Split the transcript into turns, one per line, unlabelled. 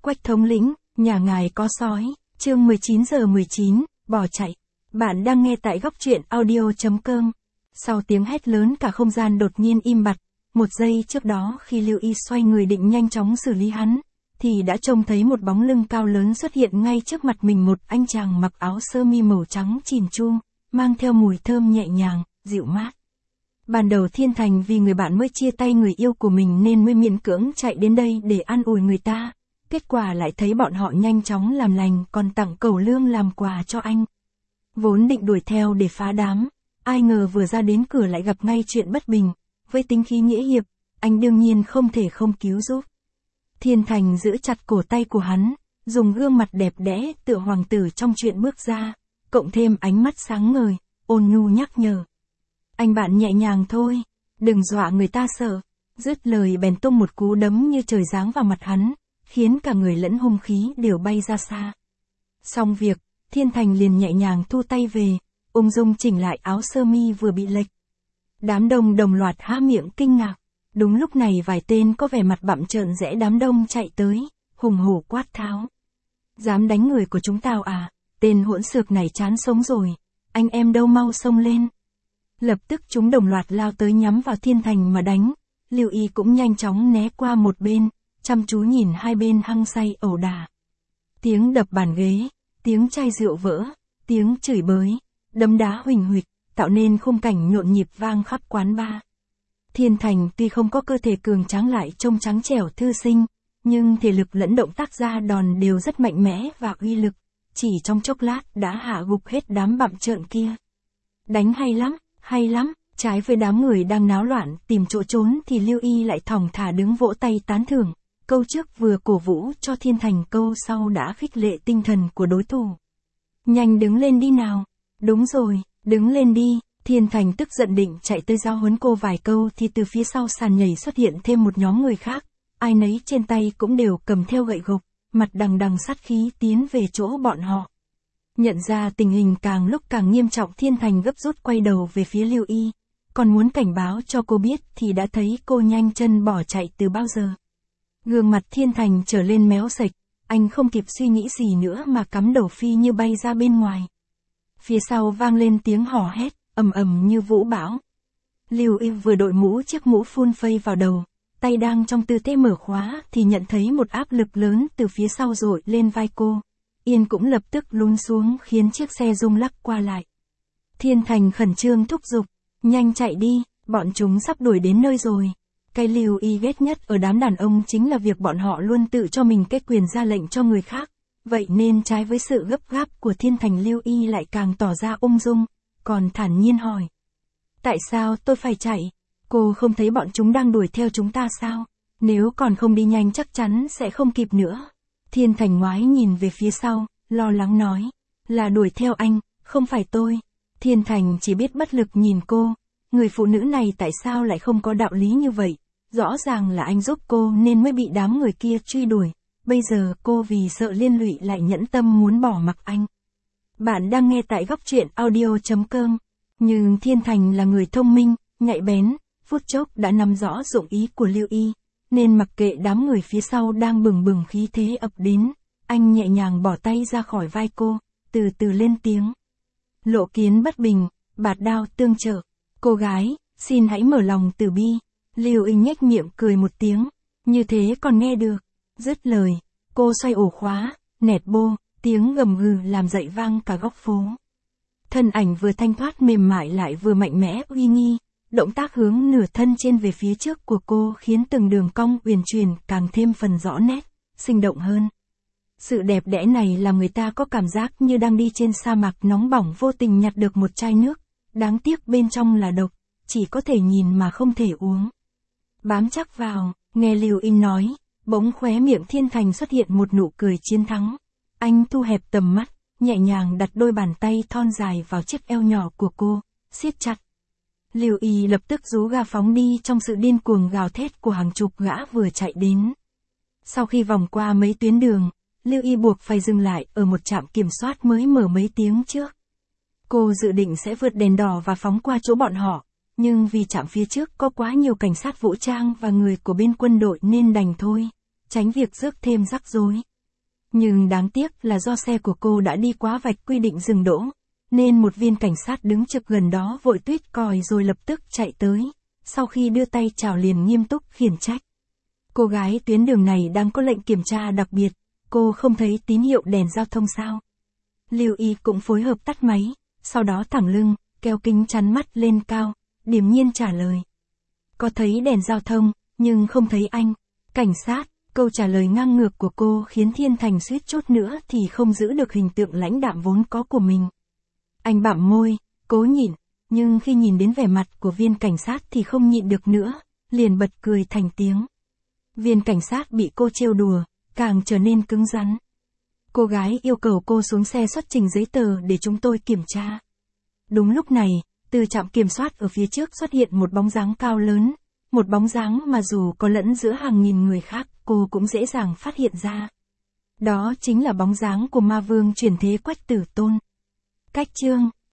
Quách thống lĩnh, nhà ngài có sói, chương 19:19, bỏ chạy. Bạn đang nghe tại góc truyện audio.com. Sau tiếng hét lớn cả không gian đột nhiên im bặt, một giây trước đó khi Lưu Y xoay người định nhanh chóng xử lý hắn, thì đã trông thấy một bóng lưng cao lớn xuất hiện ngay trước mặt mình, một anh chàng mặc áo sơ mi màu trắng chỉn chu, mang theo mùi thơm nhẹ nhàng, dịu mát. Ban đầu Thiên Thành vì người bạn mới chia tay người yêu của mình nên mới miễn cưỡng chạy đến đây để an ủi người ta. Kết quả lại thấy bọn họ nhanh chóng làm lành còn tặng cẩu lương làm quà cho anh. Vốn định đuổi theo để phá đám, ai ngờ vừa ra đến cửa lại gặp ngay chuyện bất bình. Với tính khí nghĩa hiệp, anh đương nhiên không thể không cứu giúp. Thiên Thành giữ chặt cổ tay của hắn, dùng gương mặt đẹp đẽ tựa hoàng tử trong chuyện bước ra, cộng thêm ánh mắt sáng ngời, ôn nhu nhắc nhở. Anh bạn nhẹ nhàng thôi, đừng dọa người ta sợ. Dứt lời bèn tung một cú đấm như trời giáng vào mặt hắn, khiến cả người lẫn hung khí đều bay ra xa. Xong việc, Thiên Thành liền nhẹ nhàng thu tay về, ung dung chỉnh lại áo sơ mi vừa bị lệch. Đám đông đồng loạt há miệng kinh ngạc. Đúng lúc này vài tên có vẻ mặt bặm trợn rẽ đám đông chạy tới, hùng hổ quát tháo. Dám đánh người của chúng tao à, tên hỗn xược này chán sống rồi, anh em đâu mau xông lên. Lập tức chúng đồng loạt lao tới nhắm vào Thiên Thành mà đánh, Lưu Y cũng nhanh chóng né qua một bên, chăm chú nhìn hai bên hăng say ẩu đả. Tiếng đập bàn ghế, tiếng chai rượu vỡ, tiếng chửi bới, đấm đá huỳnh huỵch, tạo nên khung cảnh nhộn nhịp vang khắp quán bar. Thiên Thành tuy không có cơ thể cường tráng lại trông trắng trẻo thư sinh, nhưng thể lực lẫn động tác ra đòn đều rất mạnh mẽ và uy lực, chỉ trong chốc lát đã hạ gục hết đám bặm trợn kia. Đánh hay lắm, trái với đám người đang náo loạn tìm chỗ trốn thì Lưu Y lại thong thả đứng vỗ tay tán thưởng, câu trước vừa cổ vũ cho Thiên Thành, câu sau đã khích lệ tinh thần của đối thủ. Nhanh đứng lên đi nào, đúng rồi, đứng lên đi. Thiên Thành tức giận định chạy tới giáo huấn cô vài câu thì từ phía sau sàn nhảy xuất hiện thêm một nhóm người khác, ai nấy trên tay cũng đều cầm theo gậy gộc, mặt đằng đằng sát khí tiến về chỗ bọn họ. Nhận ra tình hình càng lúc càng nghiêm trọng, Thiên Thành gấp rút quay đầu về phía Lưu Y, còn muốn cảnh báo cho cô biết thì đã thấy cô nhanh chân bỏ chạy từ bao giờ. Gương mặt Thiên Thành trở lên méo sệch, anh không kịp suy nghĩ gì nữa mà cắm đầu phi như bay ra bên ngoài. Phía sau vang lên tiếng hò hét ầm ầm như vũ bão. Lưu Y vừa đội chiếc mũ phun phây vào đầu, tay đang trong tư thế mở khóa thì nhận thấy một áp lực lớn từ phía sau dội lên vai cô. Yên cũng lập tức lún xuống khiến chiếc xe rung lắc qua lại. Thiên Thành khẩn trương thúc giục, nhanh chạy đi, bọn chúng sắp đuổi đến nơi rồi. Cái Lưu Y ghét nhất ở đám đàn ông chính là việc bọn họ luôn tự cho mình cái quyền ra lệnh cho người khác. Vậy nên trái với sự gấp gáp của Thiên Thành, Lưu Y lại càng tỏ ra ung dung, còn thản nhiên hỏi. Tại sao tôi phải chạy? Cô không thấy bọn chúng đang đuổi theo chúng ta sao? Nếu còn không đi nhanh chắc chắn sẽ không kịp nữa. Thiên Thành ngoái nhìn về phía sau, lo lắng nói. Là đuổi theo anh, không phải tôi. Thiên Thành chỉ biết bất lực nhìn cô. Người phụ nữ này tại sao lại không có đạo lý như vậy? Rõ ràng là anh giúp cô nên mới bị đám người kia truy đuổi. Bây giờ cô vì sợ liên lụy lại nhẫn tâm muốn bỏ mặc anh. Bạn đang nghe tại góc truyện audio.com. Nhưng Thiên Thành là người thông minh, nhạy bén, phút chốc đã nắm rõ dụng ý của Lưu Y, nên mặc kệ đám người phía sau đang bừng bừng khí thế ập đến, anh nhẹ nhàng bỏ tay ra khỏi vai cô, từ từ lên tiếng. Lộ kiến bất bình, bạt đao tương trợ. Cô gái, xin hãy mở lòng từ bi. Lưu Y nhếch miệng cười một tiếng, như thế còn nghe được. Dứt lời, cô xoay ổ khóa, nẹt bô, tiếng gầm gừ làm dậy vang cả góc phố. Thân ảnh vừa thanh thoát mềm mại lại vừa mạnh mẽ uy nghi, động tác hướng nửa thân trên về phía trước của cô khiến từng đường cong uyển chuyển càng thêm phần rõ nét, sinh động hơn. Sự đẹp đẽ này làm người ta có cảm giác như đang đi trên sa mạc nóng bỏng, vô tình nhặt được một chai nước, đáng tiếc bên trong là độc, chỉ có thể nhìn mà không thể uống. Bám chắc vào, nghe Lưu Y nói, bỗng khóe miệng Thiên Thành xuất hiện một nụ cười chiến thắng. Anh thu hẹp tầm mắt, nhẹ nhàng đặt đôi bàn tay thon dài vào chiếc eo nhỏ của cô, siết chặt. Lưu Y lập tức rú ga phóng đi trong sự điên cuồng gào thét của hàng chục gã vừa chạy đến. Sau khi vòng qua mấy tuyến đường, Lưu Y buộc phải dừng lại ở một trạm kiểm soát mới mở mấy tiếng trước. Cô dự định sẽ vượt đèn đỏ và phóng qua chỗ bọn họ, nhưng vì trạm phía trước có quá nhiều cảnh sát vũ trang và người của bên quân đội nên đành thôi, tránh việc rước thêm rắc rối. Nhưng đáng tiếc là do xe của cô đã đi quá vạch quy định dừng đỗ, nên một viên cảnh sát đứng trực gần đó vội tuýt còi rồi lập tức chạy tới, sau khi đưa tay chào liền nghiêm túc khiển trách. Cô gái tuyến đường này đang có lệnh kiểm tra đặc biệt, cô không thấy tín hiệu đèn giao thông sao? Lưu Y cũng phối hợp tắt máy, sau đó thẳng lưng, kéo kính chắn mắt lên cao, điềm nhiên trả lời. Có thấy đèn giao thông, nhưng không thấy anh. Cảnh sát, câu trả lời ngang ngược của cô khiến Thiên Thành suýt chút nữa thì không giữ được hình tượng lãnh đạm vốn có của mình. Anh bặm môi, cố nhịn, nhưng khi nhìn đến vẻ mặt của viên cảnh sát thì không nhịn được nữa, liền bật cười thành tiếng. Viên cảnh sát bị cô trêu đùa, càng trở nên cứng rắn. Cô gái yêu cầu cô xuống xe xuất trình giấy tờ để chúng tôi kiểm tra. Đúng lúc này, từ trạm kiểm soát ở phía trước xuất hiện một bóng dáng cao lớn, một bóng dáng mà dù có lẫn giữa hàng nghìn người khác, cô cũng dễ dàng phát hiện ra. Đó chính là bóng dáng của ma vương chuyển thế Quách Tử Tôn. Cách chương